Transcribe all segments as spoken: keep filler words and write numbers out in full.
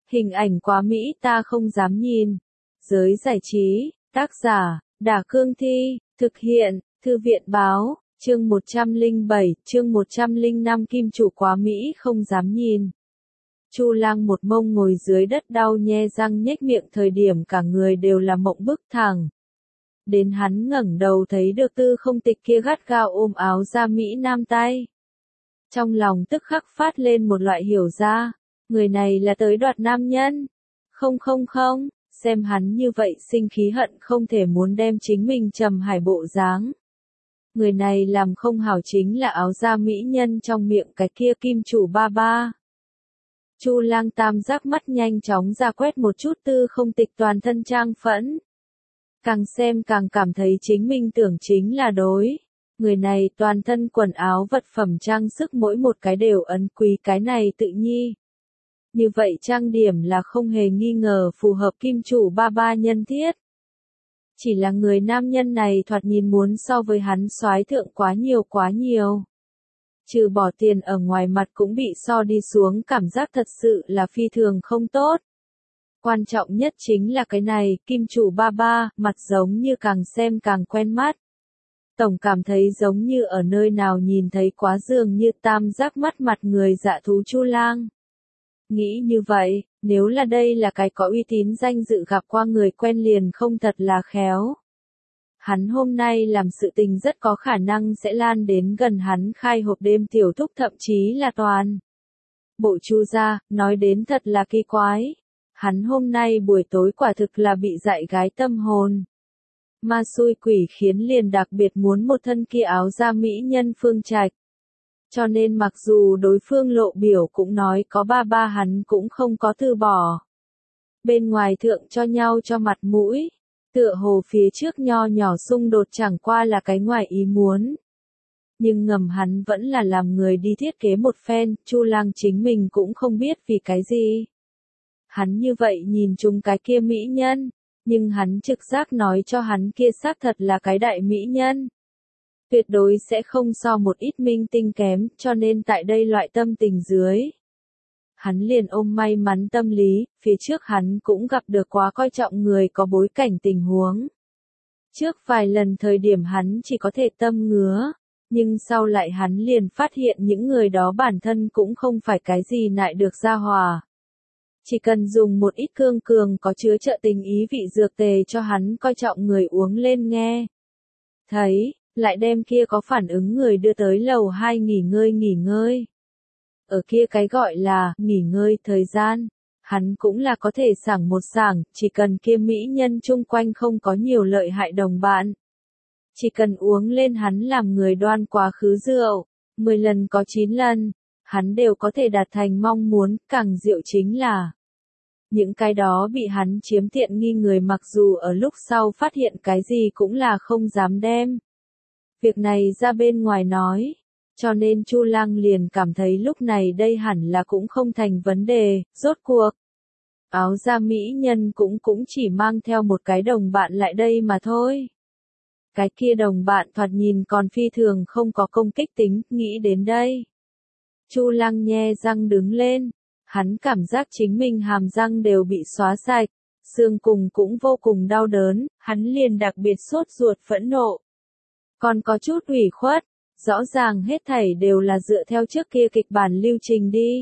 Hình ảnh quá mỹ ta không dám nhìn. Giới giải trí, tác giả, Đả Cương Thi, thực hiện, Thư viện Báo, chương một trăm lẻ bảy, chương một trăm lẻ năm kim chủ quá mỹ không dám nhìn. Chu Lang một mông ngồi dưới đất đau nhe răng nhếch miệng thời điểm cả người đều là mộng bức thẳng. Đến hắn ngẩng đầu thấy được Tư Không Tịch kia gắt gao ôm áo da Mỹ Nam tay. Trong lòng tức khắc phát lên một loại hiểu ra, người này là tới đoạt nam nhân. Không không không, xem hắn như vậy sinh khí hận không thể muốn đem chính mình trầm hải bộ dáng. Người này làm không hảo chính là áo da mỹ nhân trong miệng cái kia kim chủ ba ba. Chu Lang tam giác mắt nhanh chóng ra quét một chút Tư Không Tịch toàn thân trang phẫn. Càng xem càng cảm thấy chính mình tưởng chính là đối. Người này toàn thân quần áo vật phẩm trang sức mỗi một cái đều ấn quý cái này tự nhi. Như vậy trang điểm là không hề nghi ngờ phù hợp kim chủ ba ba nhân thiết. Chỉ là người nam nhân này thoạt nhìn muốn so với hắn soái thượng quá nhiều quá nhiều. Trừ bỏ tiền ở ngoài mặt cũng bị so đi xuống, cảm giác thật sự là phi thường không tốt. Quan trọng nhất chính là cái này, kim chủ ba ba, mặt giống như càng xem càng quen mắt. Tổng cảm thấy giống như ở nơi nào nhìn thấy quá, dường như tam giác mắt mặt người dạ thú Chu Lang. Nghĩ như vậy, nếu là đây là cái có uy tín danh dự gặp qua người quen liền không thật là khéo. Hắn hôm nay làm sự tình rất có khả năng sẽ lan đến gần hắn khai hộp đêm tiểu thúc, thậm chí là toàn. Bộ Chu gia, nói đến thật là kỳ quái. Hắn hôm nay buổi tối quả thực là bị dạy gái tâm hồn. Ma xui quỷ khiến liền đặc biệt muốn một thân kia áo da mỹ nhân Phương Trạch. Cho nên mặc dù đối phương lộ biểu cũng nói có ba ba, hắn cũng không có từ bỏ. Bên ngoài thượng cho nhau cho mặt mũi, tựa hồ phía trước nho nhỏ xung đột chẳng qua là cái ngoài ý muốn. Nhưng ngầm hắn vẫn là làm người đi thiết kế một phen, Chu Lang chính mình cũng không biết vì cái gì. Hắn như vậy nhìn chung cái kia mỹ nhân, nhưng hắn trực giác nói cho hắn kia xác thật là cái đại mỹ nhân. Tuyệt đối sẽ không so một ít minh tinh kém, cho nên tại đây loại tâm tình dưới. Hắn liền ôm may mắn tâm lý, phía trước hắn cũng gặp được quá coi trọng người có bối cảnh tình huống. Trước vài lần thời điểm hắn chỉ có thể tâm ngứa, nhưng sau lại hắn liền phát hiện những người đó bản thân cũng không phải cái gì nại được ra hòa. Chỉ cần dùng một ít cương cường có chứa trợ tình ý vị dược tề cho hắn coi trọng người uống lên nghe. Thấy, lại đem kia có phản ứng người đưa tới lầu hai nghỉ ngơi nghỉ ngơi. Ở kia cái gọi là nghỉ ngơi thời gian, hắn cũng là có thể sảng một sảng, chỉ cần kia mỹ nhân chung quanh không có nhiều lợi hại đồng bạn. Chỉ cần uống lên hắn làm người đoan quá khứ rượu, mười lần có chín lần, hắn đều có thể đạt thành mong muốn, càng diệu chính là. Những cái đó bị hắn chiếm tiện nghi người mặc dù ở lúc sau phát hiện cái gì cũng là không dám đem việc này ra bên ngoài nói, cho nên Chu Lang liền cảm thấy lúc này đây hẳn là cũng không thành vấn đề, rốt cuộc. Áo da mỹ nhân cũng cũng chỉ mang theo một cái đồng bạn lại đây mà thôi. Cái kia đồng bạn thoạt nhìn còn phi thường không có công kích tính, nghĩ đến đây. Chu Lang nhe răng đứng lên, hắn cảm giác chính mình hàm răng đều bị xóa sạch, xương cùng cũng vô cùng đau đớn, hắn liền đặc biệt sốt ruột phẫn nộ. Còn có chút ủy khuất, rõ ràng hết thảy đều là dựa theo trước kia kịch bản lưu trình đi.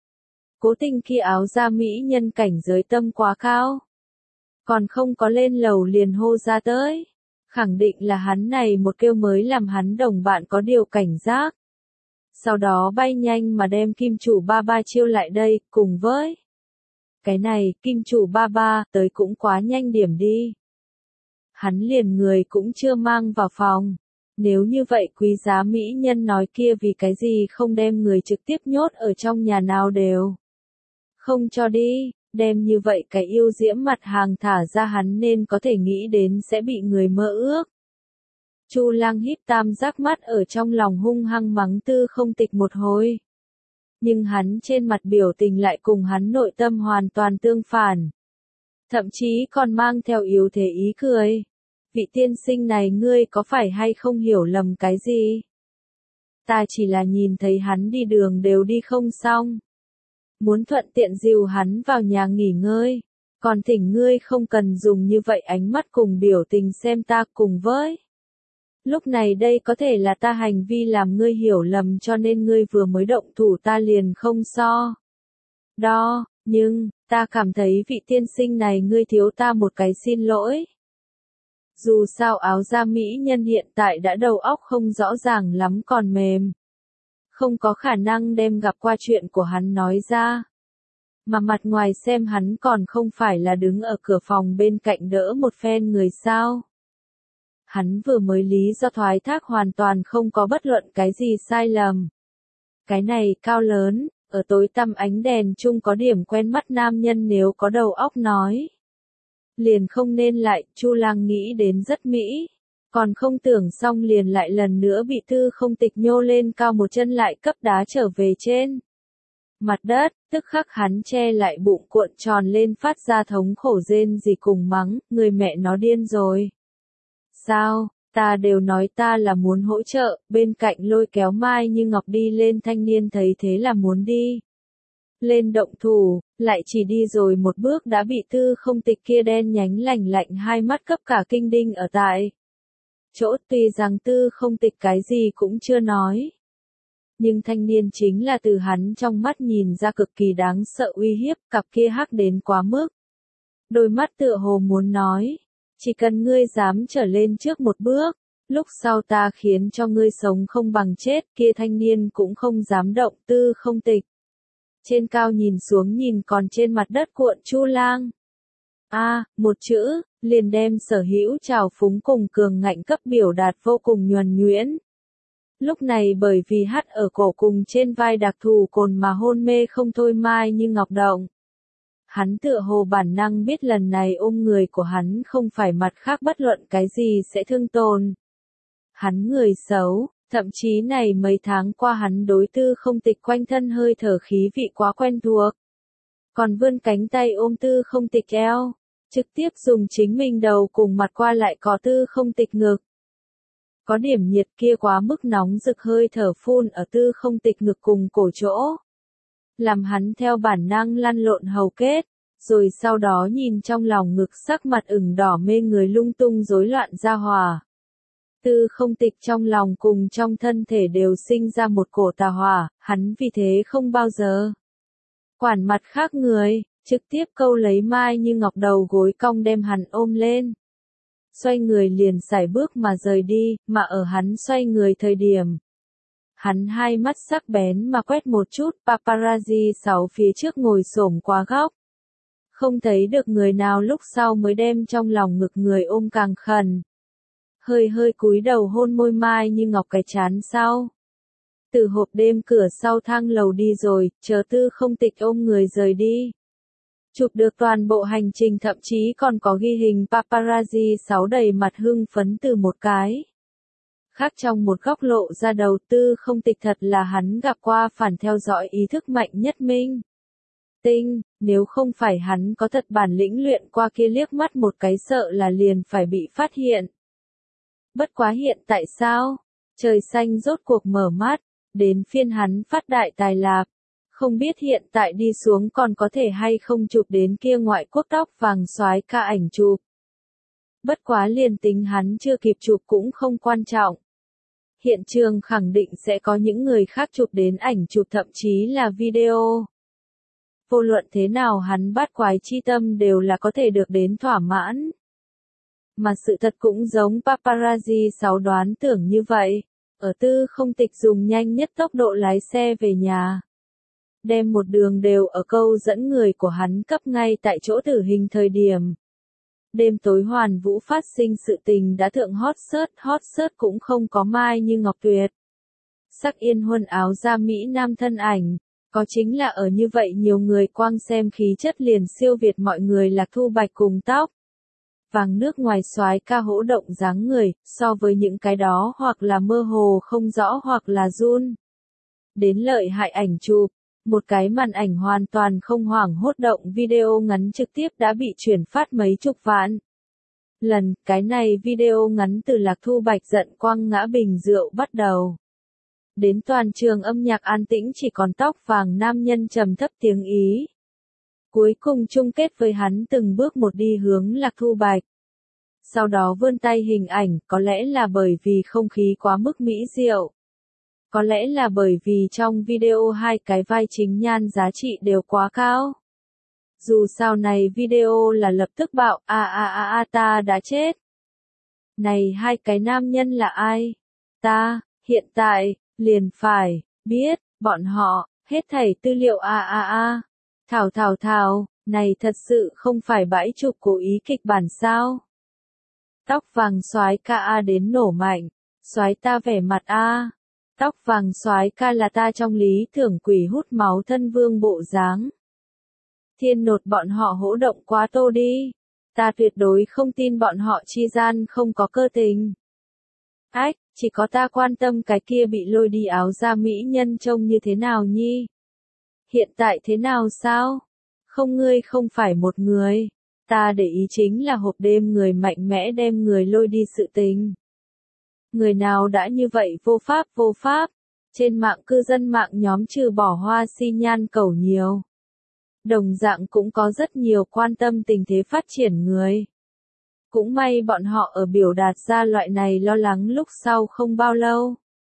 Cố tình khi áo da mỹ nhân cảnh giới tâm quá cao. Còn không có lên lầu liền hô ra tới. Khẳng định là hắn này một kêu mới làm hắn đồng bạn có điều cảnh giác. Sau đó bay nhanh mà đem kim chủ ba ba chiêu lại đây, cùng với. Cái này, kim chủ ba ba, tới cũng quá nhanh điểm đi. Hắn liền người cũng chưa mang vào phòng. Nếu như vậy quý giá mỹ nhân nói kia vì cái gì không đem người trực tiếp nhốt ở trong nhà nào đều. Không cho đi, đem như vậy cái yêu diễm mặt hàng thả ra, hắn nên có thể nghĩ đến sẽ bị người mơ ước. Chu Lang híp tam giác mắt ở trong lòng hung hăng mắng Tư Không Tịch một hồi. Nhưng hắn trên mặt biểu tình lại cùng hắn nội tâm hoàn toàn tương phản. Thậm chí còn mang theo yếu thế ý cười. Vị tiên sinh này ngươi có phải hay không hiểu lầm cái gì? Ta chỉ là nhìn thấy hắn đi đường đều đi không xong. muốn thuận tiện dìu hắn vào nhà nghỉ ngơi. Còn thỉnh ngươi không cần dùng như vậy ánh mắt cùng biểu tình xem ta cùng với. Lúc này đây có thể là ta hành vi làm ngươi hiểu lầm cho nên ngươi vừa mới động thủ ta liền không so. Đo, nhưng, ta cảm thấy vị tiên sinh này ngươi thiếu ta một cái xin lỗi. Dù sao áo da mỹ nhân hiện tại đã đầu óc không rõ ràng lắm còn mềm. Không có khả năng đem gặp qua chuyện của hắn nói ra. Mà mặt ngoài xem hắn còn không phải là đứng ở cửa phòng bên cạnh đỡ một phen người sao. Hắn vừa mới lý do thoái thác hoàn toàn không có bất luận cái gì sai lầm. Cái này cao lớn, ở tối tăm ánh đèn chung có điểm quen mắt nam nhân nếu có đầu óc nói. Liền không nên lại, Chu Lang nghĩ đến rất mỹ. Còn không tưởng xong liền lại lần nữa bị Tư Không Tịch nhô lên cao một chân lại cấp đá trở về trên mặt đất, tức khắc hắn che lại bụng cuộn tròn lên phát ra thống khổ rên gì cùng mắng, người mẹ nó điên rồi. Sao, ta đều nói ta là muốn hỗ trợ, bên cạnh lôi kéo Mai Như Ngọc đi lên thanh niên thấy thế là muốn đi. Lên động thủ, lại chỉ đi rồi một bước đã bị Tư Không Tịch kia đen nhánh lạnh lạnh hai mắt cấp cả kinh đinh ở tại chỗ, tuy rằng Tư Không Tịch cái gì cũng chưa nói. Nhưng thanh niên chính là từ hắn trong mắt nhìn ra cực kỳ đáng sợ uy hiếp, cặp kia hắc đến quá mức. Đôi mắt tựa hồ muốn nói, chỉ cần ngươi dám trở lên trước một bước, lúc sau ta khiến cho ngươi sống không bằng chết, kia thanh niên cũng không dám động. Tư Không Tịch trên cao nhìn xuống nhìn còn trên mặt đất cuộn Chu Lang. A, à, một chữ, liền đem sở hữu trào phúng cùng cường ngạnh cấp biểu đạt vô cùng nhuần nhuyễn. Lúc này bởi vì hắt ở cổ cùng trên vai đặc thù cồn mà hôn mê không thôi Mai Như Ngọc động. Hắn tựa hồ bản năng biết lần này ôm người của hắn không phải mặt khác bất luận cái gì sẽ thương tổn. Hắn người xấu, thậm chí này mấy tháng qua hắn đối Tư Không Tịch quanh thân hơi thở khí vị quá quen thuộc. Còn vươn cánh tay ôm Tư Không Tịch eo, trực tiếp dùng chính mình đầu cùng mặt qua lại có Tư Không Tịch ngực. Có điểm nhiệt kia quá mức nóng rực hơi thở phun ở Tư Không Tịch ngực cùng cổ chỗ. Làm hắn theo bản năng lăn lộn hầu kết, rồi sau đó nhìn trong lòng ngực sắc mặt ửng đỏ mê người lung tung rối loạn ra hòa. Tư Không Tịch trong lòng cùng trong thân thể đều sinh ra một cổ tà hỏa, hắn vì thế không bao giờ quản mặt khác người, trực tiếp câu lấy Mai Như Ngọc đầu gối cong đem hắn ôm lên. Xoay người liền sải bước mà rời đi, mà ở hắn xoay người thời điểm. Hắn hai mắt sắc bén mà quét một chút paparazzi sáu phía trước ngồi xổm qua góc. Không thấy được người nào lúc sau mới đem trong lòng ngực người ôm càng khẩn. Hơi hơi cúi đầu hôn môi Mai Như Ngọc cái chán sau. Từ hộp đêm cửa sau thang lầu đi rồi, chờ Tư Không Tịch ôm người rời đi. Chụp được toàn bộ hành trình thậm chí còn có ghi hình paparazzi sáu đầy mặt hưng phấn từ một cái. Khác trong một góc lộ ra đầu. Tư Không Tịch thật là hắn gặp qua phản theo dõi ý thức mạnh nhất minh. Tinh, nếu không phải hắn có thật bản lĩnh luyện qua kia liếc mắt một cái sợ là liền phải bị phát hiện. Bất quá hiện tại sao? Trời xanh rốt cuộc mở mắt, đến phiên hắn phát đại tài lạc. Không biết hiện tại đi xuống còn có thể hay không chụp đến kia ngoại quốc tóc vàng soái ca ảnh chụp. Bất quá liền tính hắn chưa kịp chụp cũng không quan trọng. Hiện trường khẳng định sẽ có những người khác chụp đến ảnh chụp thậm chí là video. Vô luận thế nào hắn bát quái chi tâm đều là có thể được đến thỏa mãn. Mà sự thật cũng giống paparazzi sáu đoán tưởng như vậy. Ở Tư Không Tịch dùng nhanh nhất tốc độ lái xe về nhà. Đem một đường đều ở câu dẫn người của hắn cấp ngay tại chỗ tử hình thời điểm. Đêm tối Hoàn Vũ phát sinh sự tình đã thượng hot search, hot search cũng không có Mai Như Ngọc tuyệt. Sắc yên huân áo da Mỹ Nam thân ảnh, có chính là ở như vậy nhiều người quang xem khí chất liền siêu việt mọi người Lạc Thu Bạch cùng tóc. Vàng nước ngoài soái ca hỗ động dáng người, so với những cái đó hoặc là mơ hồ không rõ hoặc là run. Đến lợi hại ảnh chụp. Một cái màn ảnh hoàn toàn không hoảng hốt động video ngắn trực tiếp đã bị chuyển phát mấy chục vạn lần. Cái này video ngắn từ Lạc Thu Bạch giận quăng ngã bình rượu bắt đầu. Đến toàn trường âm nhạc an tĩnh chỉ còn tóc vàng nam nhân trầm thấp tiếng ý. Cuối cùng chung kết với hắn từng bước một đi hướng Lạc Thu Bạch. Sau đó vươn tay hình ảnh, có lẽ là bởi vì không khí quá mức mỹ diệu. Có lẽ là bởi vì trong video hai cái vai chính nhan giá trị đều quá cao. Dù sao này video là lập tức bạo, a a a a ta đã chết. Này hai cái nam nhân là ai? Ta, hiện tại, liền phải, biết, bọn họ, hết thảy tư liệu a a a. Thảo thảo thảo, này thật sự không phải bãi chụp cố ý kịch bản sao? Tóc vàng soái ca a đến nổ mạnh, soái ta vẻ mặt a. Tóc vàng soái ca là ta trong lý tưởng quỷ hút máu thân vương bộ dáng. Thiên nột bọn họ hỗ động quá tô đi. Ta tuyệt đối không tin bọn họ chi gian không có cơ tình. Ách, chỉ có ta quan tâm cái kia bị lôi đi áo da mỹ nhân trông như thế nào nhi? Hiện tại thế nào sao? Không ngươi không phải một người. Ta để ý chính là hộp đêm người mạnh mẽ đem người lôi đi sự tình. Người nào đã như vậy vô pháp vô pháp. Trên mạng cư dân mạng nhóm trừ bỏ hoa si nhan cầu nhiều. Đồng dạng cũng có rất nhiều quan tâm tình thế phát triển người. Cũng may bọn họ ở biểu đạt ra loại này lo lắng lúc sau không bao lâu.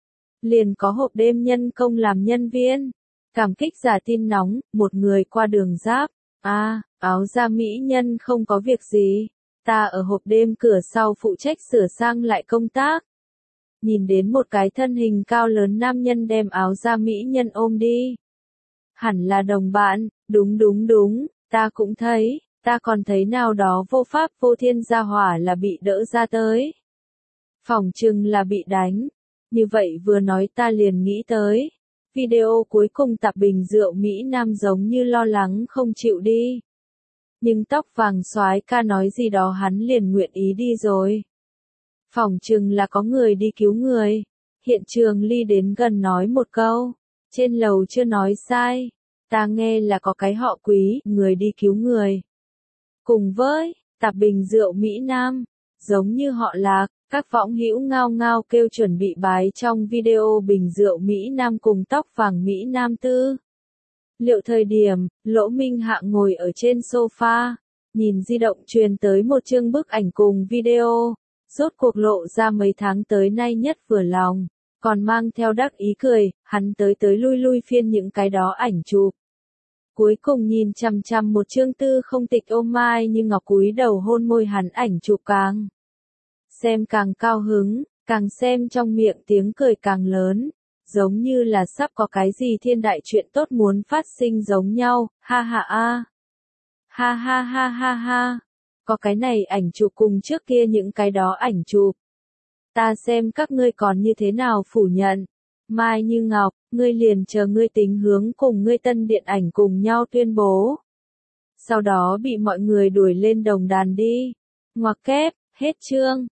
Liền có hộp đêm nhân công làm nhân viên. Cảm kích giả tin nóng, một người qua đường giáp. À, áo da mỹ nhân không có việc gì. Ta ở hộp đêm cửa sau phụ trách sửa sang lại công tác. Nhìn đến một cái thân hình cao lớn nam nhân đem áo da mỹ nhân ôm đi. Hẳn là đồng bạn, đúng đúng đúng, ta cũng thấy, ta còn thấy nào đó vô pháp vô thiên gia hỏa là bị đỡ ra tới. Phỏng chừng là bị đánh. Như vậy vừa nói ta liền nghĩ tới. Video cuối cùng tập bình rượu Mỹ Nam giống như lo lắng không chịu đi. Nhưng tóc vàng soái ca nói gì đó hắn liền nguyện ý đi rồi. Phỏng chừng là có người đi cứu người. Hiện trường ly đến gần nói một câu. Trên lầu chưa nói sai. Ta nghe là có cái họ Quý, người đi cứu người. Cùng với, tạp bình rượu Mỹ Nam. Giống như họ Lạc, các võng hữu ngao ngao kêu chuẩn bị bái trong video bình rượu Mỹ Nam cùng tóc vàng Mỹ Nam tư. Liệu thời điểm, Lỗ Minh Hạng ngồi ở trên sofa, nhìn di động truyền tới một chương bức ảnh cùng video. Rốt cuộc lộ ra mấy tháng tới nay nhất vừa lòng, còn mang theo đắc ý cười, hắn tới tới lui lui phiên những cái đó ảnh chụp. Cuối cùng nhìn chằm chằm một chương tư không tịch ôm Mai Như Ngọc cúi đầu hôn môi hắn ảnh chụp càng. Xem càng cao hứng, càng xem trong miệng tiếng cười càng lớn, giống như là sắp có cái gì thiên đại chuyện tốt muốn phát sinh giống nhau, ha ha a. Ha ha ha ha ha. Có cái này ảnh chụp cùng trước kia những cái đó ảnh chụp. Ta xem các ngươi còn như thế nào phủ nhận. Mai Như Ngọc, ngươi liền chờ ngươi tính hướng cùng ngươi tân điện ảnh cùng nhau tuyên bố. Sau đó bị mọi người đuổi lên đồng đàn đi. Ngoặc kép, hết chương.